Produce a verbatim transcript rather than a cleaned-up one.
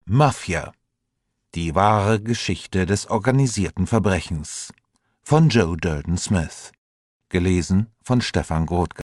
Mafia. Die wahre Geschichte des organisierten Verbrechens von Joe Dalton Smith. Gelesen von Stefan Grothge.